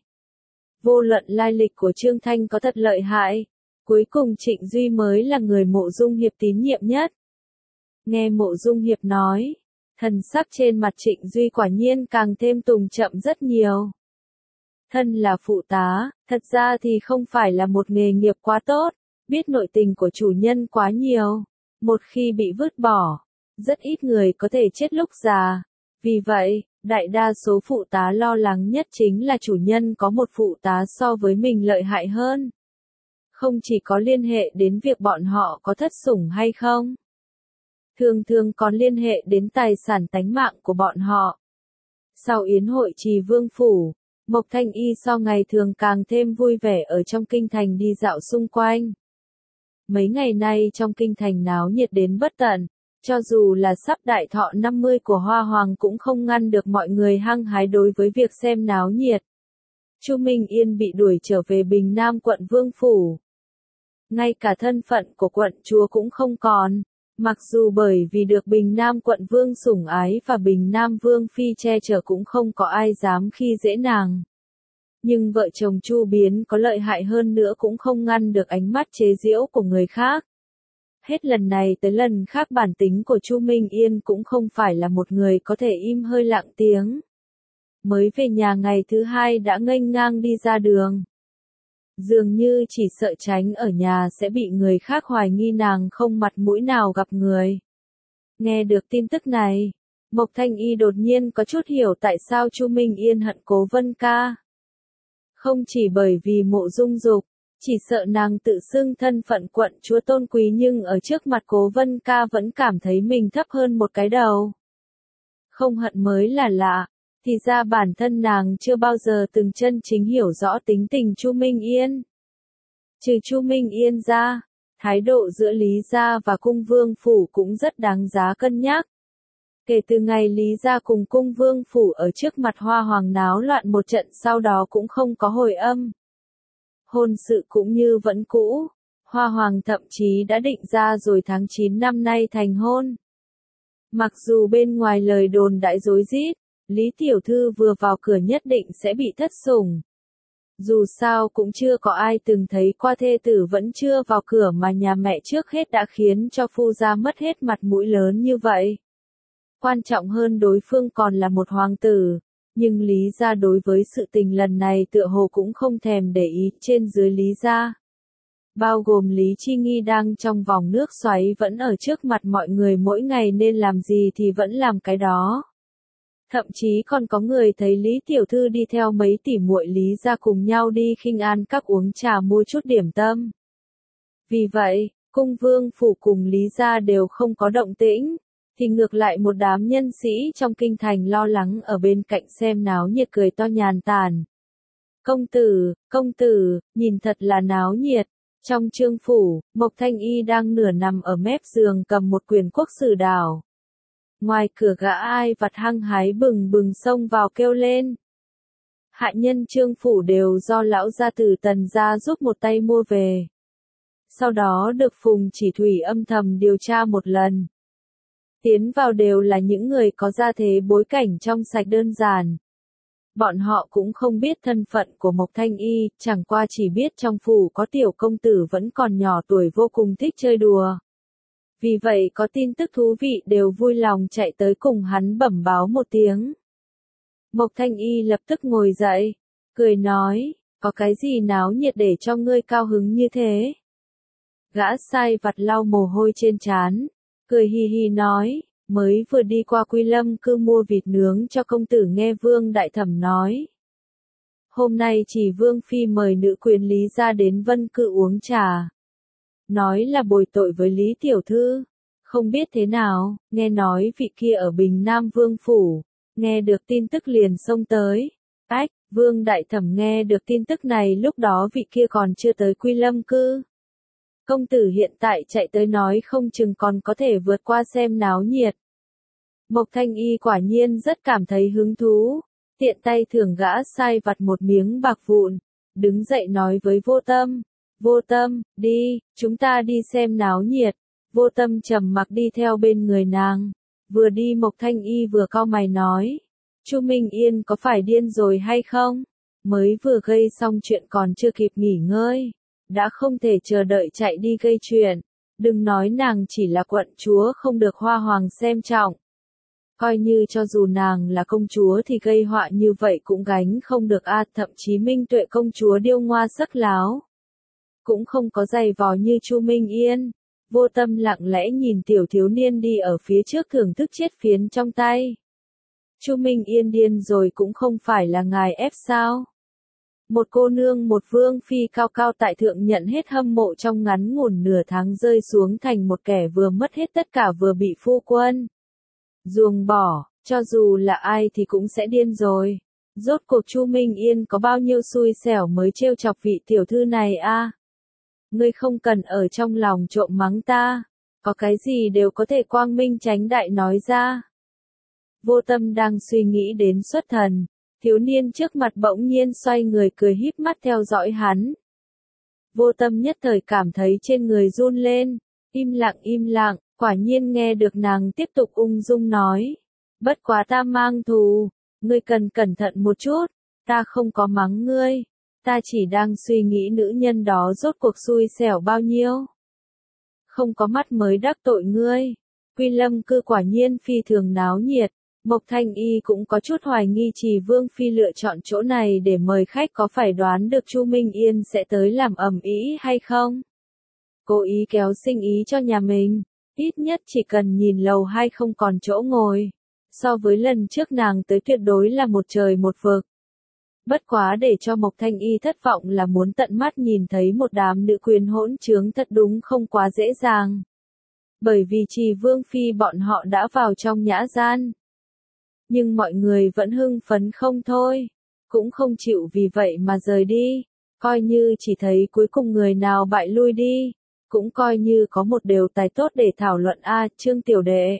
Vô luận lai lịch của Trương Thanh có thật lợi hại, cuối cùng Trịnh Duy mới là người Mộ Dung Hiệp tín nhiệm nhất. Nghe Mộ Dung Hiệp nói, thần sắc trên mặt Trịnh Duy quả nhiên càng thêm tùng chậm rất nhiều. Thân là phụ tá, thật ra thì không phải là một nghề nghiệp quá tốt, biết nội tình của chủ nhân quá nhiều. Một khi bị vứt bỏ, rất ít người có thể chết lúc già. Vì vậy, đại đa số phụ tá lo lắng nhất chính là chủ nhân có một phụ tá so với mình lợi hại hơn. Không chỉ có liên hệ đến việc bọn họ có thất sủng hay không, thường thường còn liên hệ đến tài sản tánh mạng của bọn họ. Sau yến hội Trì Vương phủ, Mộc Thanh Y so ngày thường càng thêm vui vẻ ở trong kinh thành đi dạo xung quanh. Mấy ngày nay trong kinh thành náo nhiệt đến bất tận, cho dù là sắp đại thọ 50 của Hoa Hoàng cũng không ngăn được mọi người hăng hái đối với việc xem náo nhiệt. Chu Minh Yên bị đuổi trở về Bình Nam quận Vương phủ. Ngay cả thân phận của quận chúa cũng không còn. Mặc dù bởi vì được Bình Nam quận vương sủng ái và Bình Nam vương phi che chở cũng không có ai dám khi dễ nàng. Nhưng vợ chồng Chu Biến có lợi hại hơn nữa cũng không ngăn được ánh mắt chế giễu của người khác. Hết lần này tới lần khác bản tính của Chu Minh Yên cũng không phải là một người có thể im hơi lặng tiếng. Mới về nhà ngày thứ hai đã nghênh ngang đi ra đường. Dường như chỉ sợ tránh ở nhà sẽ bị người khác hoài nghi nàng không mặt mũi nào gặp người. Nghe được tin tức này, Mộc Thanh Y đột nhiên có chút hiểu tại sao Chu Minh Yên hận Cố Vân Ca. Không chỉ bởi vì Mộ Dung Dục, chỉ sợ nàng tự xưng thân phận quận chúa tôn quý nhưng ở trước mặt Cố Vân Ca vẫn cảm thấy mình thấp hơn một cái đầu. Không hận mới là lạ, thì ra bản thân nàng chưa bao giờ từng chân chính hiểu rõ tính tình Chu Minh Yên. Trừ Chu Minh Yên ra, thái độ giữa Lý gia và cung vương phủ cũng rất đáng giá cân nhắc. Kể từ ngày Lý gia cùng cung vương phủ ở trước mặt Hoa Hoàng náo loạn một trận, sau đó cũng không có hồi âm. Hôn sự cũng như vẫn cũ, Hoa Hoàng thậm chí đã định ra rồi tháng 9 năm nay thành hôn. Mặc dù bên ngoài lời đồn đại rối rít, Lý tiểu thư vừa vào cửa nhất định sẽ bị thất sủng. Dù sao cũng chưa có ai từng thấy qua thê tử vẫn chưa vào cửa mà nhà mẹ trước hết đã khiến cho phu gia mất hết mặt mũi lớn như vậy. Quan trọng hơn đối phương còn là một hoàng tử, nhưng Lý gia đối với sự tình lần này tựa hồ cũng không thèm để ý. Trên dưới Lý gia, bao gồm Lý Chi Nghi đang trong vòng nước xoáy vẫn ở trước mặt mọi người, mỗi ngày nên làm gì thì vẫn làm cái đó. Thậm chí còn có người thấy Lý tiểu thư đi theo mấy tỷ muội Lý gia cùng nhau đi Khinh An các uống trà mua chút điểm tâm. Vì vậy, cung vương phủ cùng Lý gia đều không có động tĩnh, thì ngược lại một đám nhân sĩ trong kinh thành lo lắng ở bên cạnh xem náo nhiệt cười to nhàn tản. Công tử, nhìn thật là náo nhiệt. Trong trương phủ, Mộc Thanh Y đang nửa nằm ở mép giường cầm một quyển quốc sử đảo. Ngoài cửa gã ai vặt hăng hái bừng bừng xông vào kêu lên. Hạ nhân trương phủ đều do lão gia tử Tần gia giúp một tay mua về. Sau đó được Phùng Chỉ Thủy âm thầm điều tra một lần. Tiến vào đều là những người có gia thế bối cảnh trong sạch đơn giản. Bọn họ cũng không biết thân phận của Mộc Thanh Y, chẳng qua chỉ biết trong phủ có tiểu công tử vẫn còn nhỏ tuổi vô cùng thích chơi đùa. Vì vậy có tin tức thú vị đều vui lòng chạy tới cùng hắn bẩm báo một tiếng. Mộc Thanh Y lập tức ngồi dậy, cười nói, có cái gì náo nhiệt để cho ngươi cao hứng như thế? Gã sai vặt lau mồ hôi trên trán, cười hì hì nói, mới vừa đi qua Quy Lâm cư mua vịt nướng cho công tử, nghe Vương đại thẩm nói. Hôm nay chỉ Vương phi mời nữ quyền Lý gia đến Vân cư uống trà. Nói là bồi tội với Lý tiểu thư. Không biết thế nào, nghe nói vị kia ở Bình Nam Vương phủ, nghe được tin tức liền xông tới. Ách, Vương đại thẩm nghe được tin tức này lúc đó vị kia còn chưa tới Quy Lâm cư. Công tử hiện tại chạy tới nói không chừng còn có thể vượt qua xem náo nhiệt. Mộc Thanh Y quả nhiên rất cảm thấy hứng thú, tiện tay thưởng gã sai vặt một miếng bạc vụn, đứng dậy nói với Vô Tâm, đi, chúng ta đi xem náo nhiệt. Vô Tâm trầm mặc đi theo bên người nàng, vừa đi Mộc Thanh Y vừa cau mày nói, Chu Minh Yên có phải điên rồi hay không? Mới vừa gây xong chuyện còn chưa kịp nghỉ ngơi, đã không thể chờ đợi chạy đi gây chuyện. Đừng nói nàng chỉ là quận chúa không được Hoa Hoàng xem trọng. Coi như cho dù nàng là công chúa thì gây họa như vậy cũng gánh không được thậm chí Minh Tuệ công chúa điêu ngoa sắc láo. Cũng không có dày vò như Chu Minh Yên. Vô Tâm lặng lẽ nhìn tiểu thiếu niên đi ở phía trước thưởng thức chiết phiến trong tay. Chu Minh Yên điên rồi cũng không phải là ngài ép sao? Một cô nương một vương phi cao cao tại thượng nhận hết hâm mộ trong ngắn ngủn nửa tháng rơi xuống thành một kẻ vừa mất hết tất cả vừa bị phu quân ruồng bỏ, cho dù là ai thì cũng sẽ điên rồi. Rốt cuộc Chu Minh Yên có bao nhiêu xui xẻo mới trêu chọc vị tiểu thư này Ngươi không cần ở trong lòng trộm mắng ta, có cái gì đều có thể quang minh chánh đại nói ra. Vô Tâm đang suy nghĩ đến xuất thần, thiếu niên trước mặt bỗng nhiên xoay người cười híp mắt theo dõi hắn. Vô Tâm nhất thời cảm thấy trên người run lên, im lặng, quả nhiên nghe được nàng tiếp tục ung dung nói. Bất quá ta mang thù, ngươi cần cẩn thận một chút, ta không có mắng ngươi, ta chỉ đang suy nghĩ nữ nhân đó rốt cuộc xui xẻo bao nhiêu. Không có mắt mới đắc tội ngươi. Quy Lâm cư quả nhiên phi thường náo nhiệt. Mộc Thanh Y cũng có chút hoài nghi Trì Vương phi lựa chọn chỗ này để mời khách có phải đoán được Chu Minh Yên sẽ tới làm ầm ĩ hay không. Cố ý kéo sinh ý cho nhà mình, ít nhất chỉ cần nhìn lầu 2 không còn chỗ ngồi. So với lần trước nàng tới tuyệt đối là một trời một vực. Bất quá để cho Mộc Thanh Y thất vọng là muốn tận mắt nhìn thấy một đám nữ quyền hỗn trướng thật đúng không quá dễ dàng. Bởi vì Trì Vương phi bọn họ đã vào trong nhã gian. Nhưng mọi người vẫn hưng phấn không thôi, cũng không chịu vì vậy mà rời đi, coi như chỉ thấy cuối cùng người nào bại lui đi, cũng coi như có một đề tài tốt để thảo luận a. Trương tiểu đệ,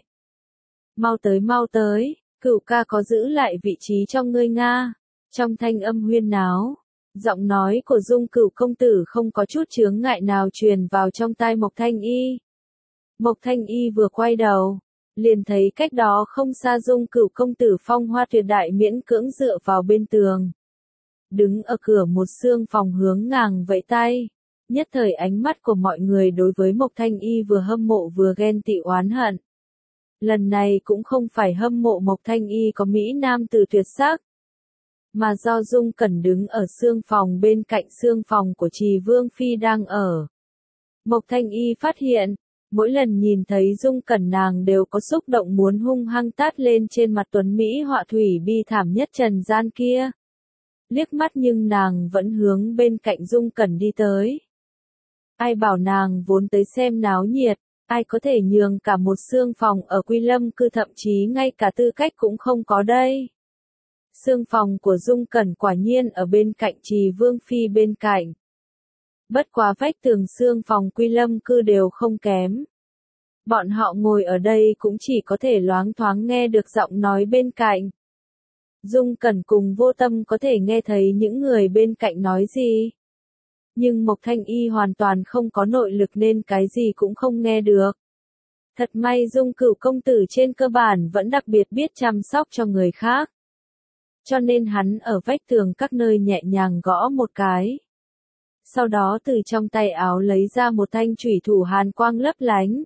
mau tới, cửu ca có giữ lại vị trí cho ngươi nga. Trong thanh âm huyên náo, giọng nói của Dung Cửu công tử không có chút chướng ngại nào truyền vào trong tai Mộc Thanh Y. Mộc Thanh Y vừa quay đầu, liền thấy cách đó không xa Dung Cửu công tử phong hoa tuyệt đại miễn cưỡng dựa vào bên tường. Đứng ở cửa một xương phòng hướng ngang vẫy tay. Nhất thời ánh mắt của mọi người đối với Mộc Thanh Y vừa hâm mộ vừa ghen tị oán hận. Lần này cũng không phải hâm mộ Mộc Thanh Y có mỹ nam tử tuyệt sắc, mà do Dung Cẩn đứng ở xương phòng bên cạnh xương phòng của Trì Vương Phi đang ở. Mộc Thanh Y phát hiện, mỗi lần nhìn thấy Dung Cẩn nàng đều có xúc động muốn hung hăng tát lên trên mặt tuấn Mỹ họa thủy bi thảm nhất trần gian kia. Liếc mắt nhưng nàng vẫn hướng bên cạnh Dung Cẩn đi tới. Ai bảo nàng vốn tới xem náo nhiệt, ai có thể nhường cả một xương phòng ở Quy Lâm cư thậm chí ngay cả tư cách cũng không có đây. Xương phòng của Dung Cẩn quả nhiên ở bên cạnh Trì Vương Phi bên cạnh. Bất quá vách tường xương phòng Quy Lâm cư đều không kém. Bọn họ ngồi ở đây cũng chỉ có thể loáng thoáng nghe được giọng nói bên cạnh. Dung Cẩn cùng Vô Tâm có thể nghe thấy những người bên cạnh nói gì. Nhưng Mộc Thanh Y hoàn toàn không có nội lực nên cái gì cũng không nghe được. Thật may Dung Cửu công tử trên cơ bản vẫn đặc biệt biết chăm sóc cho người khác. Cho nên hắn ở vách tường các nơi nhẹ nhàng gõ một cái. Sau đó từ trong tay áo lấy ra một thanh chủy thủ hàn quang lấp lánh.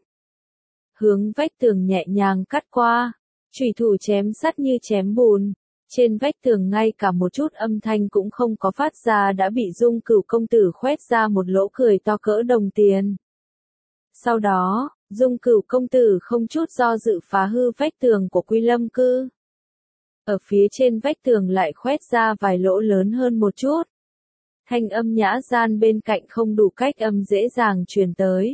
Hướng vách tường nhẹ nhàng cắt qua. Chủy thủ chém sắt như chém bùn. Trên vách tường ngay cả một chút âm thanh cũng không có phát ra đã bị Dung Cửu công tử khoét ra một lỗ cười to cỡ đồng tiền. Sau đó, Dung Cửu công tử không chút do dự phá hư vách tường của Quy Lâm cư. Ở phía trên vách tường lại khoét ra vài lỗ lớn hơn một chút. Thanh âm nhã gian bên cạnh không đủ cách âm dễ dàng truyền tới.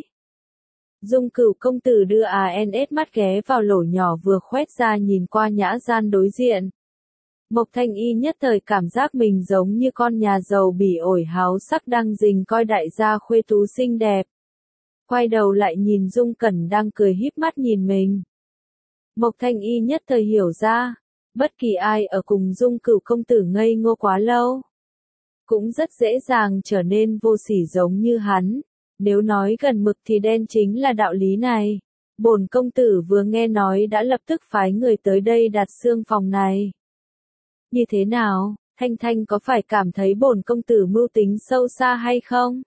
Dung Cửu công tử đưa ANS mắt ghé vào lỗ nhỏ vừa khoét ra nhìn qua nhã gian đối diện. Mộc Thanh Y nhất thời cảm giác mình giống như con nhà giàu bỉ ổi háo sắc đang rình coi đại gia khuê tú xinh đẹp. Quay đầu lại nhìn Dung Cẩn đang cười híp mắt nhìn mình. Mộc Thanh Y nhất thời hiểu ra, bất kỳ ai ở cùng Dung Cửu công tử ngây ngô quá lâu, cũng rất dễ dàng trở nên vô sỉ giống như hắn. Nếu nói gần mực thì đen chính là đạo lý này. Bổn công tử vừa nghe nói đã lập tức phái người tới đây đặt xương phòng này. Như thế nào, Thanh Thanh có phải cảm thấy bổn công tử mưu tính sâu xa hay không?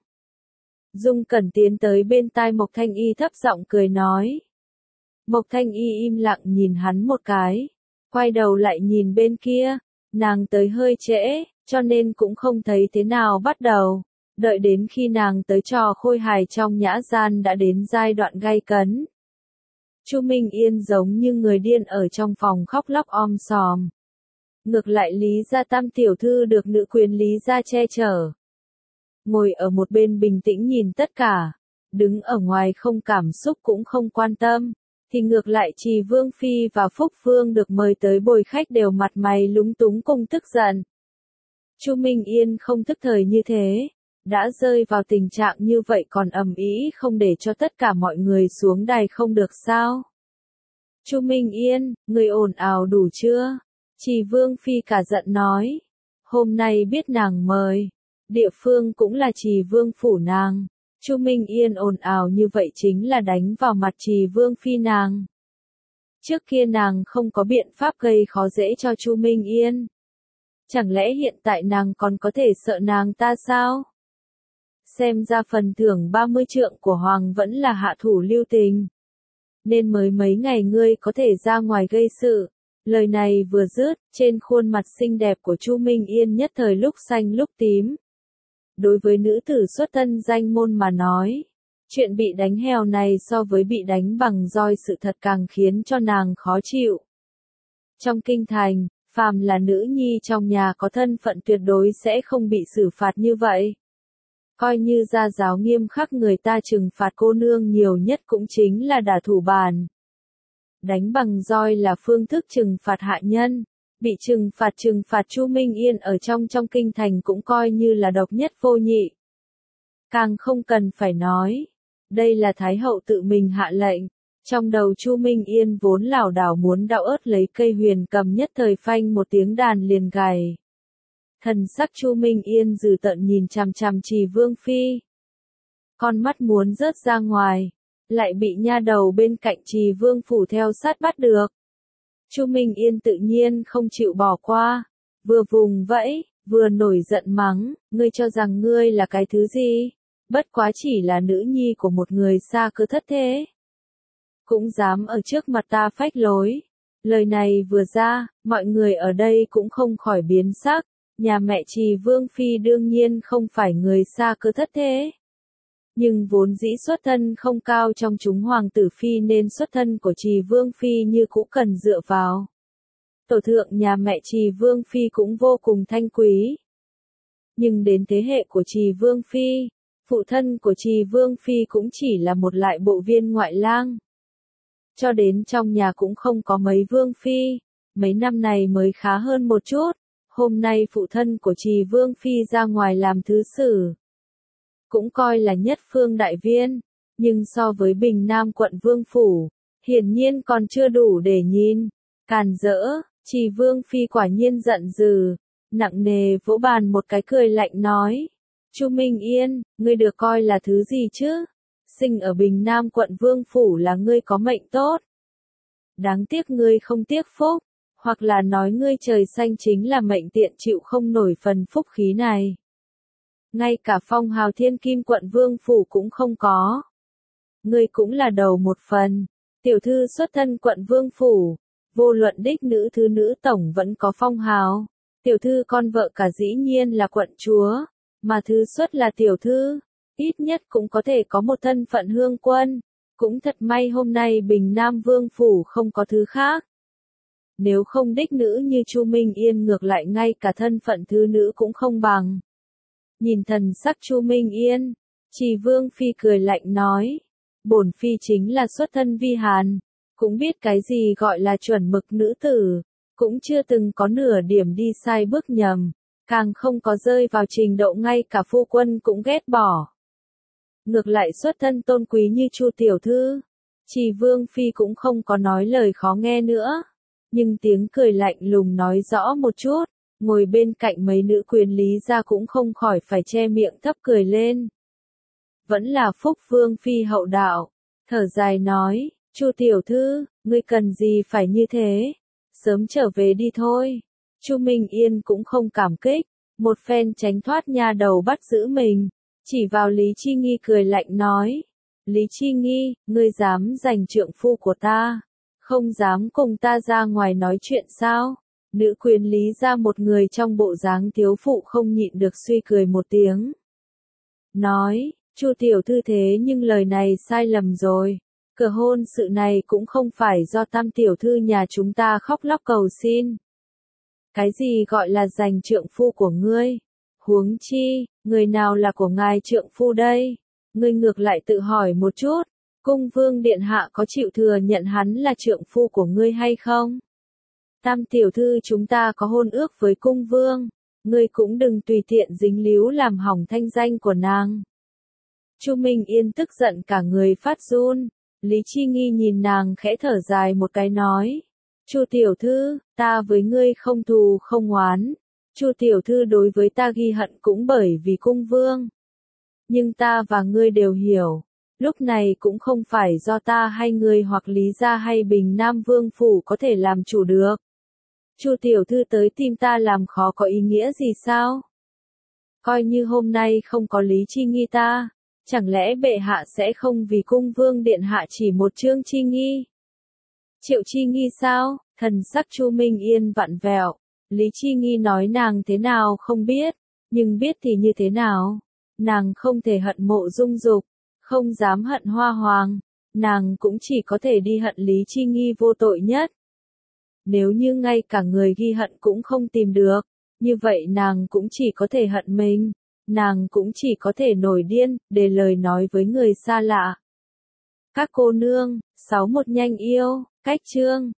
Dung Cẩn tiến tới bên tai Mộc Thanh Y thấp giọng cười nói. Mộc Thanh Y im lặng nhìn hắn một cái, quay đầu lại nhìn bên kia, nàng tới hơi trễ, cho nên cũng không thấy thế nào bắt đầu. Đợi đến khi nàng tới trò khôi hài trong nhã gian đã đến giai đoạn gay cấn. Chu Minh Yên giống như người điên ở trong phòng khóc lóc om sòm. Ngược lại Lý Gia Tam tiểu thư được nữ quyền Lý Gia che chở. Ngồi ở một bên bình tĩnh nhìn tất cả, đứng ở ngoài không cảm xúc cũng không quan tâm, thì ngược lại Trì Vương Phi và Phúc Vương được mời tới bồi khách đều mặt mày lúng túng cùng tức giận. Chu Minh Yên không thức thời như thế, đã rơi vào tình trạng như vậy còn ầm ĩ không để cho tất cả mọi người xuống đài không được sao? Chu Minh Yên, người ồn ào đủ chưa? Trì Vương Phi cả giận nói. Hôm nay biết nàng mời, địa phương cũng là Trì Vương phủ nàng. Chu Minh Yên ồn ào như vậy chính là đánh vào mặt Trì Vương Phi nàng. Trước kia nàng không có biện pháp gây khó dễ cho Chu Minh Yên. Chẳng lẽ hiện tại nàng còn có thể sợ nàng ta sao? Xem ra phần thưởng 30 trượng của Hoàng vẫn là hạ thủ lưu tình. Nên mới mấy ngày ngươi có thể ra ngoài gây sự. Lời này vừa dứt, trên khuôn mặt xinh đẹp của Chu Minh Yên nhất thời lúc xanh lúc tím. Đối với nữ tử xuất thân danh môn mà nói, chuyện bị đánh heo này so với bị đánh bằng roi sự thật càng khiến cho nàng khó chịu. Trong kinh thành, phàm là nữ nhi trong nhà có thân phận tuyệt đối sẽ không bị xử phạt như vậy. Coi như gia giáo nghiêm khắc người ta trừng phạt cô nương nhiều nhất cũng chính là đả thủ bàn. Đánh bằng roi là phương thức trừng phạt hạ nhân. Bị trừng phạt Chu Minh Yên ở trong kinh thành cũng coi như là độc nhất vô nhị. Càng không cần phải nói. Đây là Thái hậu tự mình hạ lệnh. Trong đầu Chu Minh Yên vốn lảo đảo muốn đao ớt lấy cây huyền cầm nhất thời phanh một tiếng đàn liền gảy. Thần sắc Chu Minh Yên dữ tợn nhìn chằm chằm Trì Vương Phi. Con mắt muốn rớt ra ngoài, lại bị nha đầu bên cạnh Trì Vương phủ theo sát bắt được. Chu Minh Yên tự nhiên không chịu bỏ qua, vừa vùng vẫy, vừa nổi giận mắng, ngươi cho rằng ngươi là cái thứ gì? Bất quá chỉ là nữ nhi của một người xa cơ thất thế. Cũng dám ở trước mặt ta phách lối. Lời này vừa ra, mọi người ở đây cũng không khỏi biến sắc. Nhà mẹ Trì Vương Phi đương nhiên không phải người xa cơ thất thế. Nhưng vốn dĩ xuất thân không cao trong chúng hoàng tử Phi nên xuất thân của Trì Vương Phi như cũ cần dựa vào. Tổ thượng nhà mẹ Trì Vương Phi cũng vô cùng thanh quý. Nhưng đến thế hệ của Trì Vương Phi, phụ thân của Trì Vương Phi cũng chỉ là một lại bộ viên ngoại lang. Cho đến trong nhà cũng không có mấy Vương Phi, mấy năm này mới khá hơn một chút. Hôm nay phụ thân của Trì Vương Phi ra ngoài làm thứ sử. Cũng coi là nhất phương đại viên, nhưng so với Bình Nam quận Vương Phủ, hiển nhiên còn chưa đủ để nhìn. Càn rỡ, Trì Vương Phi quả nhiên giận dữ, nặng nề vỗ bàn một cái cười lạnh nói. Chu Minh Yên, ngươi được coi là thứ gì chứ? Sinh ở Bình Nam quận Vương Phủ là ngươi có mệnh tốt. Đáng tiếc ngươi không tiếc phúc, hoặc là nói ngươi trời xanh chính là mệnh tiện chịu không nổi phần phúc khí này. Ngay cả phong hào thiên kim quận Vương Phủ cũng không có. Ngươi cũng là đầu một phần. Tiểu thư xuất thân quận Vương Phủ, vô luận đích nữ thứ nữ tổng vẫn có phong hào. Tiểu thư con vợ cả dĩ nhiên là quận chúa, mà thứ xuất là tiểu thư, ít nhất cũng có thể có một thân phận hương quân. Cũng thật may hôm nay Bình Nam Vương Phủ không có thứ khác. Nếu không đích nữ như Chu Minh Yên ngược lại ngay cả thân phận thứ nữ cũng không bằng. Nhìn thần sắc Chu Minh Yên, Trì Vương Phi cười lạnh nói, bổn Phi chính là xuất thân vi hàn, cũng biết cái gì gọi là chuẩn mực nữ tử, cũng chưa từng có nửa điểm đi sai bước nhầm, càng không có rơi vào trình độ ngay cả phu quân cũng ghét bỏ. Ngược lại xuất thân tôn quý như Chu tiểu thư, Trì Vương Phi cũng không có nói lời khó nghe nữa, nhưng tiếng cười lạnh lùng nói rõ một chút. Ngồi bên cạnh mấy nữ quyền lý gia cũng không khỏi phải che miệng thấp cười lên. Vẫn là Phúc Vương Phi hậu đạo, thở dài nói, Chu tiểu thư, ngươi cần gì phải như thế, sớm trở về đi thôi. Chu Minh Yên cũng không cảm kích, một phen tránh thoát nha đầu bắt giữ mình, chỉ vào Lý Chi Nghi cười lạnh nói, Lý Chi Nghi, ngươi dám giành trượng phu của ta, không dám cùng ta ra ngoài nói chuyện sao? Nữ quyền lý ra một người trong bộ dáng thiếu phụ không nhịn được suy cười một tiếng. Nói, Chu tiểu thư thế nhưng lời này sai lầm rồi. Cửa hôn sự này cũng không phải do Tam tiểu thư nhà chúng ta khóc lóc cầu xin. Cái gì gọi là giành trượng phu của ngươi? Huống chi, người nào là của ngài trượng phu đây? Ngươi ngược lại tự hỏi một chút, cung vương điện hạ có chịu thừa nhận hắn là trượng phu của ngươi hay không? Tam tiểu thư chúng ta có hôn ước với cung vương, ngươi cũng đừng tùy tiện dính líu làm hỏng thanh danh của nàng. Chu Minh Yên tức giận cả người phát run, Lý Chi Nghi nhìn nàng khẽ thở dài một cái nói, Chu tiểu thư, ta với ngươi không thù không oán, Chu tiểu thư đối với ta ghi hận cũng bởi vì cung vương. Nhưng ta và ngươi đều hiểu, lúc này cũng không phải do ta hay ngươi hoặc Lý gia hay Bình Nam Vương Phủ có thể làm chủ được. Chu tiểu thư tới tìm ta làm khó có ý nghĩa gì sao? Coi như hôm nay không có Lý Chi Nghi ta, chẳng lẽ bệ hạ sẽ không vì cung vương điện hạ chỉ một Trương Chi Nghi? Triệu Chi Nghi sao? Thần sắc Chu Minh Yên vặn vẹo, Lý Chi Nghi nói nàng thế nào không biết, nhưng biết thì như thế nào? Nàng không thể hận Mộ Dung Dục, không dám hận Hoa Hoàng, nàng cũng chỉ có thể đi hận Lý Chi Nghi vô tội nhất. Nếu như ngay cả người ghi hận cũng không tìm được, như vậy nàng cũng chỉ có thể hận mình, nàng cũng chỉ có thể nổi điên, để lời nói với người xa lạ. Các cô nương, 61 nhanh yêu. Cách chương